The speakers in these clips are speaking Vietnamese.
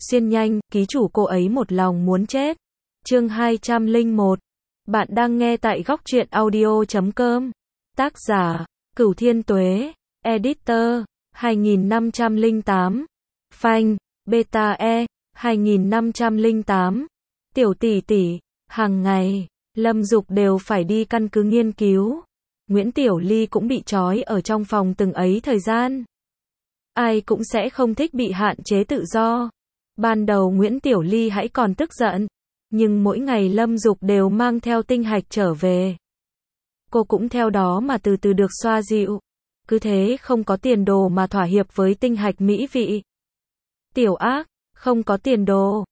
Xuyên nhanh, ký chủ cô ấy một lòng muốn chết. Chương 201. Bạn đang nghe tại góc truyện audio.com. Tác giả, Cửu Thiên Tuế. Editor, 2508. Phanh, Beta E, 2508. Tiểu tỷ tỷ, hàng ngày, Lâm Dục đều phải đi căn cứ nghiên cứu. Nguyễn Tiểu Ly cũng bị trói ở trong phòng từng ấy thời gian. Ai cũng sẽ không thích bị hạn chế tự do. Ban đầu Nguyễn Tiểu Ly hãy còn tức giận, nhưng mỗi ngày Lâm Dục đều mang theo tinh hạch trở về. Cô cũng theo đó mà từ từ được xoa dịu. Cứ thế không có tiền đồ mà thỏa hiệp với tinh hạch mỹ vị. Tiểu ác, không có tiền đồ.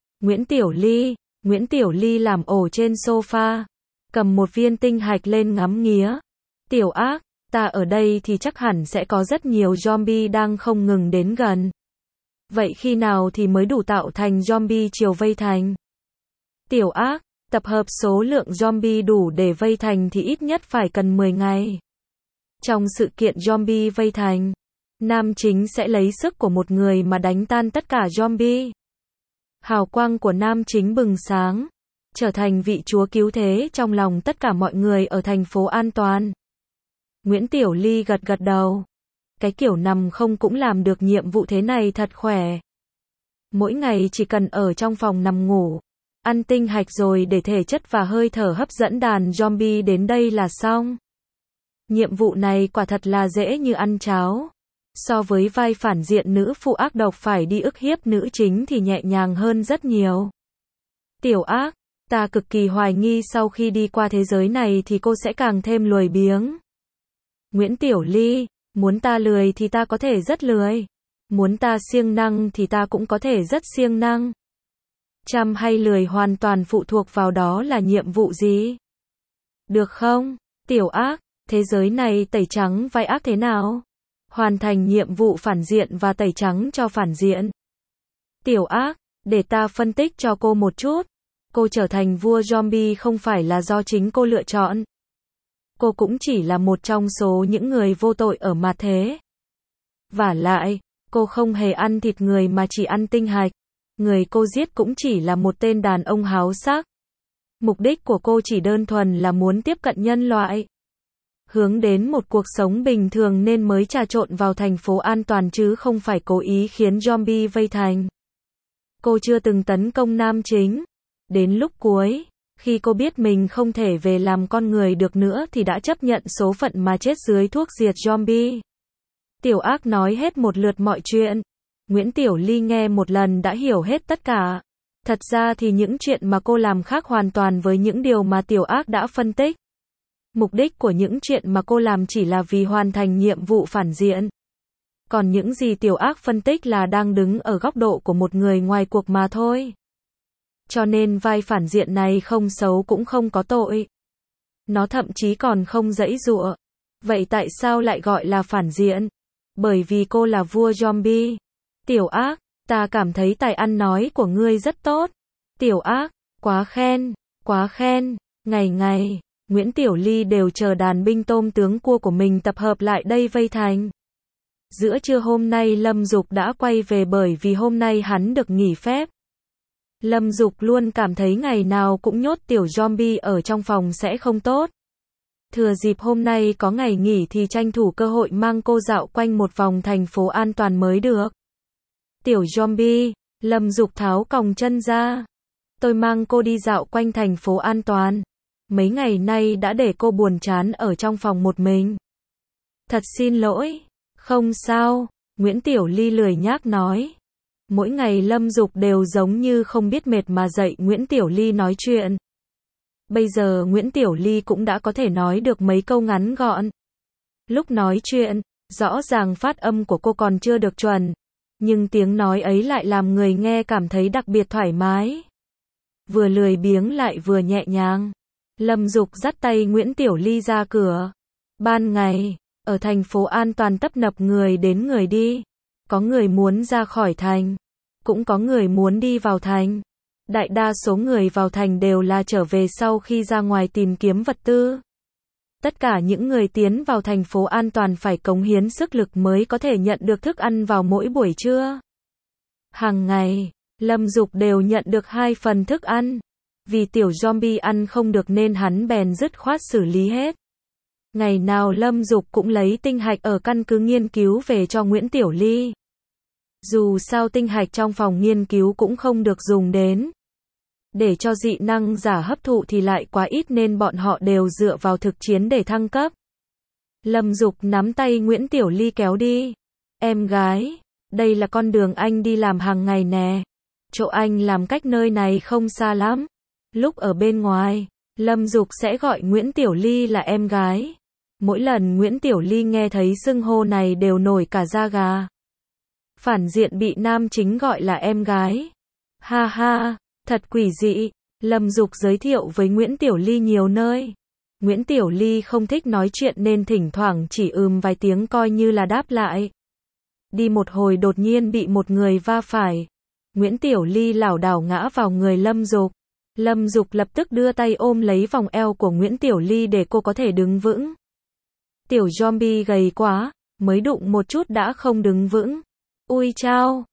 Nguyễn Tiểu Ly làm ổ trên sofa, cầm một viên tinh hạch lên ngắm nghía. Tiểu ác, ta ở đây thì chắc hẳn sẽ có rất nhiều zombie đang không ngừng đến gần. Vậy khi nào thì mới đủ tạo thành zombie chiều vây thành? Tiểu ác, tập hợp số lượng zombie đủ để vây thành thì ít nhất phải cần 10 ngày. Trong sự kiện zombie vây thành, nam chính sẽ lấy sức của một người mà đánh tan tất cả zombie. Hào quang của nam chính bừng sáng, trở thành vị chúa cứu thế trong lòng tất cả mọi người ở thành phố an toàn. Nguyễn Tiểu Ly gật gật đầu. Cái kiểu nằm không cũng làm được nhiệm vụ thế này thật khỏe. Mỗi ngày chỉ cần ở trong phòng nằm ngủ, ăn tinh hạch rồi để thể chất và hơi thở hấp dẫn đàn zombie đến đây là xong. Nhiệm vụ này quả thật là dễ như ăn cháo. So với vai phản diện nữ phụ ác độc phải đi ức hiếp nữ chính thì nhẹ nhàng hơn rất nhiều. Tiểu ác, ta cực kỳ hoài nghi sau khi đi qua thế giới này thì cô sẽ càng thêm lười biếng. Nguyễn Tiểu Ly, muốn ta lười thì ta có thể rất lười. Muốn ta siêng năng thì ta cũng có thể rất siêng năng. Chăm hay lười hoàn toàn phụ thuộc vào đó là nhiệm vụ gì. Được không? Tiểu ác, thế giới này tẩy trắng vai ác thế nào? Hoàn thành nhiệm vụ phản diện và tẩy trắng cho phản diện. Tiểu ác, để ta phân tích cho cô một chút. Cô trở thành vua zombie không phải là do chính cô lựa chọn. Cô cũng chỉ là một trong số những người vô tội ở mặt thế. Vả lại, cô không hề ăn thịt người mà chỉ ăn tinh hạch. Người cô giết cũng chỉ là một tên đàn ông háo sắc. Mục đích của cô chỉ đơn thuần là muốn tiếp cận nhân loại. Hướng đến một cuộc sống bình thường nên mới trà trộn vào thành phố an toàn chứ không phải cố ý khiến zombie vây thành. Cô chưa từng tấn công nam chính. Đến lúc cuối, khi cô biết mình không thể về làm con người được nữa thì đã chấp nhận số phận mà chết dưới thuốc diệt zombie. Tiểu ác nói hết một lượt mọi chuyện. Nguyễn Tiểu Ly nghe một lần đã hiểu hết tất cả. Thật ra thì những chuyện mà cô làm khác hoàn toàn với những điều mà tiểu ác đã phân tích. Mục đích của những chuyện mà cô làm chỉ là vì hoàn thành nhiệm vụ phản diện. Còn những gì tiểu ác phân tích là đang đứng ở góc độ của một người ngoài cuộc mà thôi. Cho nên vai phản diện này không xấu cũng không có tội. Nó thậm chí còn không giãy giụa. Vậy tại sao lại gọi là phản diện? Bởi vì cô là vua zombie. Tiểu ác, ta cảm thấy tài ăn nói của ngươi rất tốt. Tiểu ác, quá khen. Ngày, Nguyễn Tiểu Ly đều chờ đàn binh tôm tướng cua của mình tập hợp lại đây vây thành. Giữa trưa hôm nay Lâm Dục đã quay về bởi vì hôm nay hắn được nghỉ phép. Lâm Dục luôn cảm thấy ngày nào cũng nhốt tiểu zombie ở trong phòng sẽ không tốt. Thừa dịp hôm nay có ngày nghỉ thì tranh thủ cơ hội mang cô dạo quanh một vòng thành phố an toàn mới được. Tiểu zombie, Lâm Dục tháo còng chân ra. Tôi mang cô đi dạo quanh thành phố an toàn. Mấy ngày nay đã để cô buồn chán ở trong phòng một mình. Thật xin lỗi. Không sao, Nguyễn Tiểu Ly lười nhác nói. Mỗi ngày Lâm Dục đều giống như không biết mệt mà dạy Nguyễn Tiểu Ly nói chuyện. Bây giờ Nguyễn Tiểu Ly cũng đã có thể nói được mấy câu ngắn gọn. Lúc nói chuyện, rõ ràng phát âm của cô còn chưa được chuẩn. Nhưng tiếng nói ấy lại làm người nghe cảm thấy đặc biệt thoải mái. Vừa lười biếng lại vừa nhẹ nhàng. Lâm Dục dắt tay Nguyễn Tiểu Ly ra cửa. Ban ngày, ở thành phố an toàn tấp nập người đến người đi. Có người muốn ra khỏi thành, cũng có người muốn đi vào thành. Đại đa số người vào thành đều là trở về sau khi ra ngoài tìm kiếm vật tư. Tất cả những người tiến vào thành phố an toàn phải cống hiến sức lực mới có thể nhận được thức ăn vào mỗi buổi trưa. Hàng ngày, Lâm Dục đều nhận được 2 phần thức ăn. Vì tiểu zombie ăn không được nên hắn bèn dứt khoát xử lý hết. Ngày nào Lâm Dục cũng lấy tinh hạch ở căn cứ nghiên cứu về cho Nguyễn Tiểu Ly. Dù sao tinh hạch trong phòng nghiên cứu cũng không được dùng đến. Để cho dị năng giả hấp thụ thì lại quá ít nên bọn họ đều dựa vào thực chiến để thăng cấp. Lâm Dục nắm tay Nguyễn Tiểu Ly kéo đi. Em gái, đây là con đường anh đi làm hàng ngày nè. Chỗ anh làm cách nơi này không xa lắm. Lúc ở bên ngoài, Lâm Dục sẽ gọi Nguyễn Tiểu Ly là em gái. Mỗi lần Nguyễn Tiểu Ly nghe thấy xưng hô này đều nổi cả da gà. Phản diện bị nam chính gọi là em gái. Ha ha, thật quỷ dị. Lâm Dục giới thiệu với Nguyễn Tiểu Ly nhiều nơi. Nguyễn Tiểu Ly không thích nói chuyện nên thỉnh thoảng chỉ vài tiếng coi như là đáp lại. Đi một hồi đột nhiên bị một người va phải. Nguyễn Tiểu Ly lảo đảo ngã vào người Lâm Dục. Lâm Dục lập tức đưa tay ôm lấy vòng eo của Nguyễn Tiểu Ly để cô có thể đứng vững. Tiểu zombie gầy quá, mới đụng một chút đã không đứng vững. Ui chao,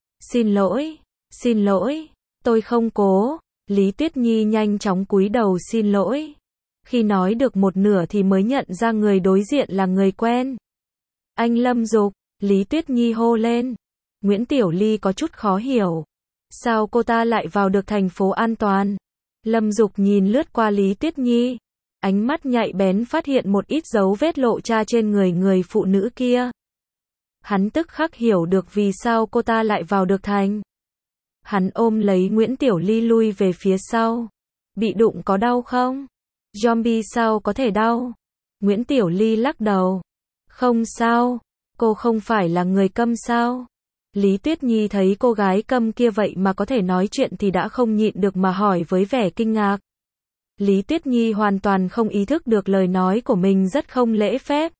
xin lỗi, tôi không cố. Lý Tuyết Nhi nhanh chóng cúi đầu xin lỗi. Khi nói được một nửa thì mới nhận ra người đối diện là người quen. Anh Lâm Dục, Lý Tuyết Nhi hô lên. Nguyễn Tiểu Ly có chút khó hiểu. Sao cô ta lại vào được thành phố an toàn? Lâm Dục nhìn lướt qua Lý Tuyết Nhi. Ánh mắt nhạy bén phát hiện một ít dấu vết lộ ra trên người phụ nữ kia. Hắn tức khắc hiểu được vì sao cô ta lại vào được thành. Hắn ôm lấy Nguyễn Tiểu Ly lui về phía sau. Bị đụng có đau không? Zombie sao có thể đau? Nguyễn Tiểu Ly lắc đầu. Không sao, cô không phải là người câm sao? Lý Tuyết Nhi thấy cô gái câm kia vậy mà có thể nói chuyện thì đã không nhịn được mà hỏi với vẻ kinh ngạc. Lý Tuyết Nhi hoàn toàn không ý thức được lời nói của mình rất không lễ phép.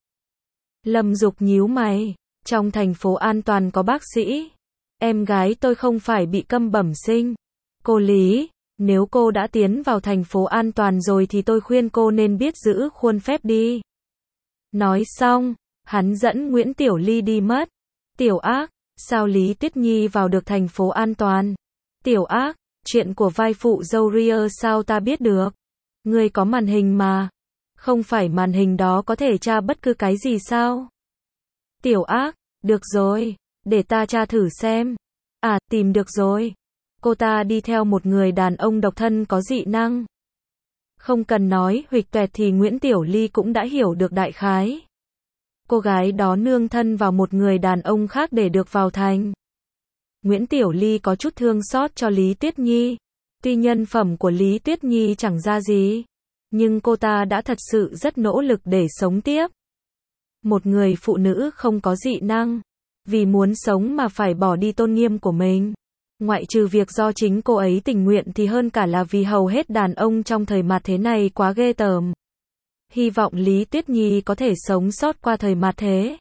Lâm Dục nhíu mày. Trong thành phố an toàn có bác sĩ. Em gái tôi không phải bị câm bẩm sinh. Cô Lý, nếu cô đã tiến vào thành phố an toàn rồi thì tôi khuyên cô nên biết giữ khuôn phép đi. Nói xong, hắn dẫn Nguyễn Tiểu Ly đi mất. Tiểu ác, sao Lý Tuyết Nhi vào được thành phố an toàn? Tiểu ác, chuyện của vai phụ dâu Ria sao ta biết được? Ngươi có màn hình mà. Không phải màn hình đó có thể tra bất cứ cái gì sao? Tiểu ác, được rồi, để ta tra thử xem. À, tìm được rồi. Cô ta đi theo một người đàn ông độc thân có dị năng. Không cần nói huỵch toẹt thì Nguyễn Tiểu Ly cũng đã hiểu được đại khái. Cô gái đó nương thân vào một người đàn ông khác để được vào thành. Nguyễn Tiểu Ly có chút thương xót cho Lý Tuyết Nhi. Tuy nhân phẩm của Lý Tuyết Nhi chẳng ra gì, nhưng cô ta đã thật sự rất nỗ lực để sống tiếp. Một người phụ nữ không có dị năng, vì muốn sống mà phải bỏ đi tôn nghiêm của mình. Ngoại trừ việc do chính cô ấy tình nguyện thì hơn cả là vì hầu hết đàn ông trong thời mạt thế này quá ghê tởm. Hy vọng Lý Tuyết Nhi có thể sống sót qua thời mạt thế.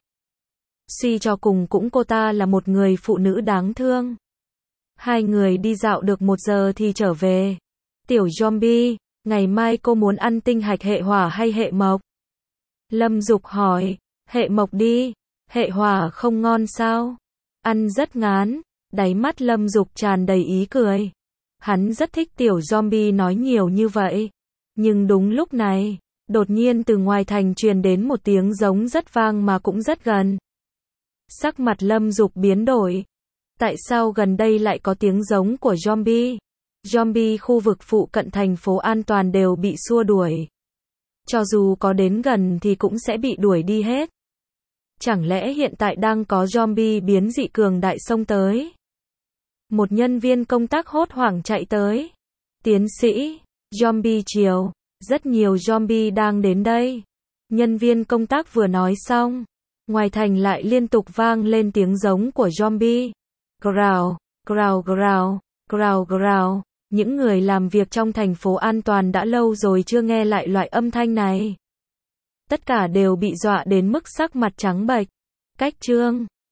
Suy cho cùng cũng cô ta là một người phụ nữ đáng thương. Hai người đi dạo được 1 giờ thì trở về. Tiểu zombie, ngày mai cô muốn ăn tinh hạch hệ hỏa hay hệ mộc? Lâm Dục hỏi. Hệ mộc đi, hệ hỏa không ngon sao? Ăn rất ngán. Đáy mắt Lâm Dục tràn đầy ý cười. Hắn rất thích tiểu zombie nói nhiều như vậy. Nhưng đúng lúc này, đột nhiên từ ngoài thành truyền đến một tiếng giống rất vang mà cũng rất gần. Sắc mặt Lâm Dục biến đổi. Tại sao gần đây lại có tiếng giống của zombie? Zombie khu vực phụ cận thành phố an toàn đều bị xua đuổi. Cho dù có đến gần thì cũng sẽ bị đuổi đi hết. Chẳng lẽ hiện tại đang có zombie biến dị cường đại xông tới? Một nhân viên công tác hốt hoảng chạy tới. Tiến sĩ, zombie chiều, rất nhiều zombie đang đến đây. Nhân viên công tác vừa nói xong, ngoài thành lại liên tục vang lên tiếng giống của zombie. Growl, growl growl, growl growl. Những người làm việc trong thành phố an toàn đã lâu rồi chưa nghe lại loại âm thanh này. Tất cả đều bị dọa đến mức sắc mặt trắng bệch. Cách chương